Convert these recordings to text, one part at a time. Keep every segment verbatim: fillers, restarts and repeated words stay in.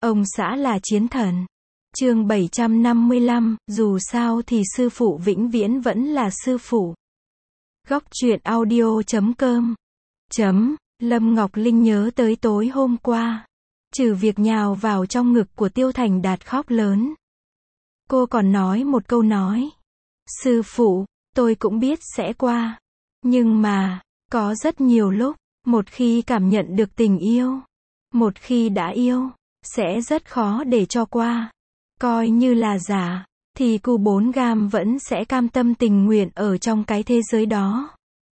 Ông xã là chiến thần. Chương bảy trăm năm mươi lăm, dù sao thì sư phụ vĩnh viễn vẫn là sư phụ. Góc truyện audio chấm com. Chấm, Lâm Ngọc Linh nhớ tới tối hôm qua. Trừ việc nhào vào trong ngực của Tiêu Thành Đạt khóc lớn. Cô còn nói một câu nói. Sư phụ, tôi cũng biết sẽ qua. Nhưng mà, có rất nhiều lúc, một khi cảm nhận được tình yêu, một khi đã yêu, sẽ rất khó để cho qua. Coi như là giả, thì cu bốn gam vẫn sẽ cam tâm tình nguyện ở trong cái thế giới đó.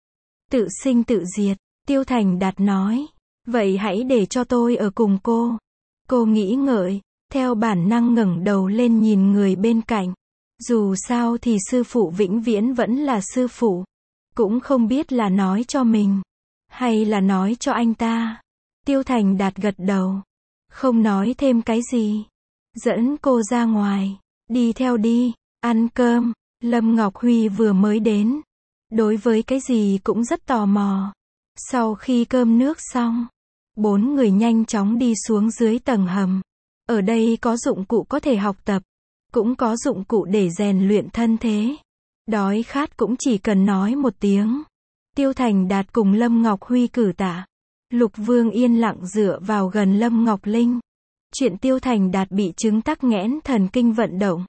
Tự sinh tự diệt, Tiêu Thành Đạt nói. Vậy hãy để cho tôi ở cùng cô. Cô nghĩ ngợi, theo bản năng ngẩng đầu lên nhìn người bên cạnh. Dù sao thì sư phụ vĩnh viễn vẫn là sư phụ. Cũng không biết là nói cho mình, hay là nói cho anh ta. Tiêu Thành Đạt gật đầu. Không nói thêm cái gì. Dẫn cô ra ngoài. Đi theo đi, ăn cơm. Lâm Ngọc Huy vừa mới đến. Đối với cái gì cũng rất tò mò. Sau khi cơm nước xong, bốn người nhanh chóng đi xuống dưới tầng hầm. Ở đây có dụng cụ có thể học tập, cũng có dụng cụ để rèn luyện thân thế. Đói khát cũng chỉ cần nói một tiếng. Tiêu Thành Đạt cùng Lâm Ngọc Huy cử tạ. Lục Vương yên lặng dựa vào gần Lâm Ngọc Linh. Chuyện Tiêu Thành Đạt bị chứng tắc nghẽn thần kinh vận động.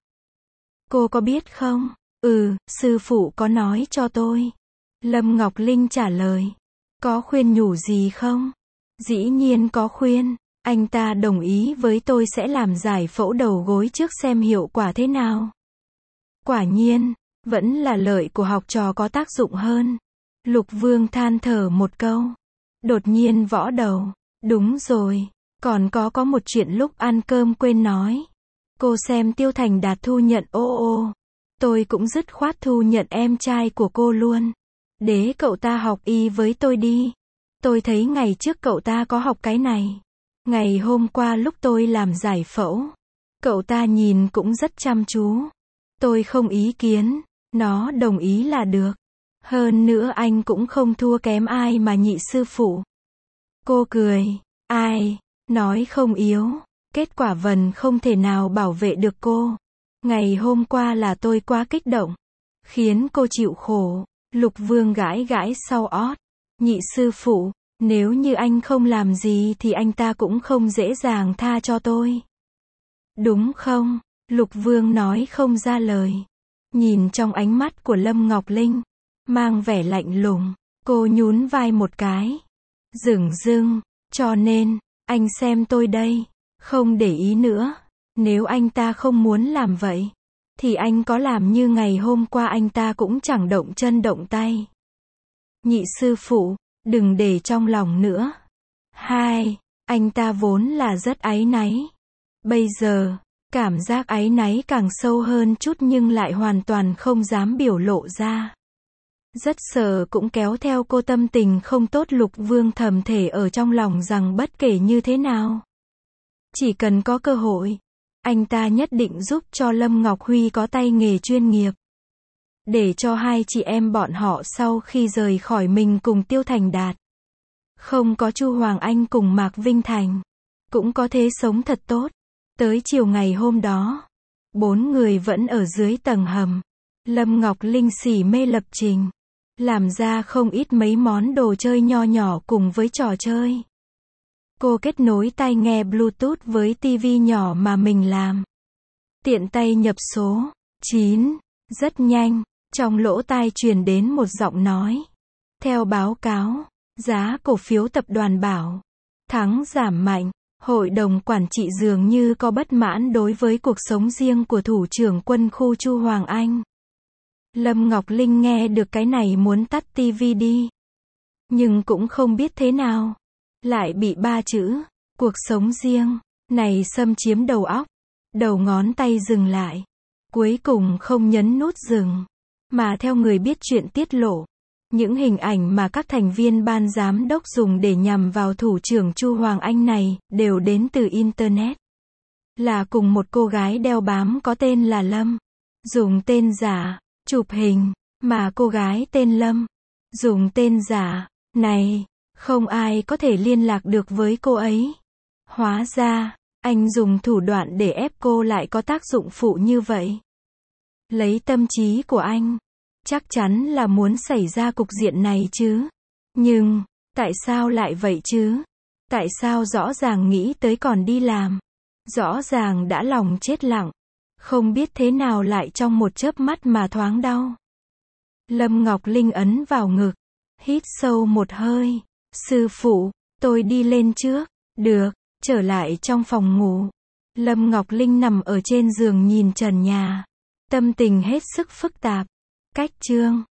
Cô có biết không? Ừ, sư phụ có nói cho tôi. Lâm Ngọc Linh trả lời. Có khuyên nhủ gì không? Dĩ nhiên có khuyên. Anh ta đồng ý với tôi sẽ làm giải phẫu đầu gối trước xem hiệu quả thế nào. Quả nhiên, vẫn là lợi của học trò có tác dụng hơn. Lục Vương than thở một câu. Đột nhiên võ đầu. Đúng rồi, còn có có một chuyện lúc ăn cơm quên nói. Cô xem Tiêu Thành Đạt thu nhận ô ô. Tôi cũng dứt khoát thu nhận em trai của cô luôn. Để cậu ta học y với tôi đi. Tôi thấy ngày trước cậu ta có học cái này. Ngày hôm qua lúc tôi làm giải phẫu, cậu ta nhìn cũng rất chăm chú. Tôi không ý kiến, nó đồng ý là được. Hơn nữa anh cũng không thua kém ai mà nhị sư phụ. Cô cười, ai, nói không yếu. Kết quả Vân không thể nào bảo vệ được cô. Ngày hôm qua là tôi quá kích động, khiến cô chịu khổ. Lục Vương gãi gãi sau ót. Nhị sư phụ, nếu như anh không làm gì thì anh ta cũng không dễ dàng tha cho tôi. Đúng không? Lục Vương nói không ra lời. Nhìn trong ánh mắt của Lâm Ngọc Linh, mang vẻ lạnh lùng, cô nhún vai một cái. Dửng dưng, cho nên, anh xem tôi đây, không để ý nữa. Nếu anh ta không muốn làm vậy, thì anh có làm như ngày hôm qua anh ta cũng chẳng động chân động tay. Nhị sư phụ, đừng để trong lòng nữa. Hai, anh ta vốn là rất áy náy. Bây giờ, cảm giác áy náy càng sâu hơn chút nhưng lại hoàn toàn không dám biểu lộ ra. Rất sợ cũng kéo theo cô tâm tình không tốt. Lục Vương thầm thể ở trong lòng rằng bất kể như thế nào, chỉ cần có cơ hội, anh ta nhất định giúp cho Lâm Ngọc Huy có tay nghề chuyên nghiệp. Để cho hai chị em bọn họ sau khi rời khỏi mình cùng Tiêu Thành Đạt, không có Chu Hoàng Anh cùng Mạc Vinh Thành, cũng có thế sống thật tốt. Tới chiều ngày hôm đó, bốn người vẫn ở dưới tầng hầm. Lâm Ngọc Linh xỉ mê lập trình, làm ra không ít mấy món đồ chơi nho nhỏ cùng với trò chơi. Cô kết nối tai nghe Bluetooth với tivi nhỏ mà mình làm. Tiện tay nhập số chín, rất nhanh, trong lỗ tai truyền đến một giọng nói. Theo báo cáo, giá cổ phiếu tập đoàn Bảo Thắng giảm mạnh. Hội đồng quản trị dường như có bất mãn đối với cuộc sống riêng của thủ trưởng quân khu Chu Hoàng Anh. Lâm Ngọc Linh nghe được cái này muốn tắt tivi đi. Nhưng cũng không biết thế nào. Lại bị ba chữ, cuộc sống riêng, này xâm chiếm đầu óc. Đầu ngón tay dừng lại. Cuối cùng không nhấn nút dừng. Mà theo người biết chuyện tiết lộ, những hình ảnh mà các thành viên ban giám đốc dùng để nhằm vào thủ trưởng Chu Hoàng Anh này, đều đến từ Internet. Là cùng một cô gái đeo bám có tên là Lâm. Dùng tên giả, chụp hình, mà cô gái tên Lâm. Dùng tên giả, này, không ai có thể liên lạc được với cô ấy. Hóa ra, Anh dùng thủ đoạn để ép cô lại có tác dụng phụ như vậy. Lấy tâm trí của anh, chắc chắn là muốn xảy ra cục diện này chứ. Nhưng, tại sao lại vậy chứ? Tại sao rõ ràng nghĩ tới còn đi làm? Rõ ràng đã lòng chết lặng. Không biết thế nào lại trong một chớp mắt mà thoáng đau. Lâm Ngọc Linh ấn vào ngực. Hít sâu một hơi. Sư phụ, tôi đi lên trước. Được, trở lại trong phòng ngủ. Lâm Ngọc Linh nằm ở trên giường nhìn trần nhà. Tâm tình hết sức phức tạp. Cách chương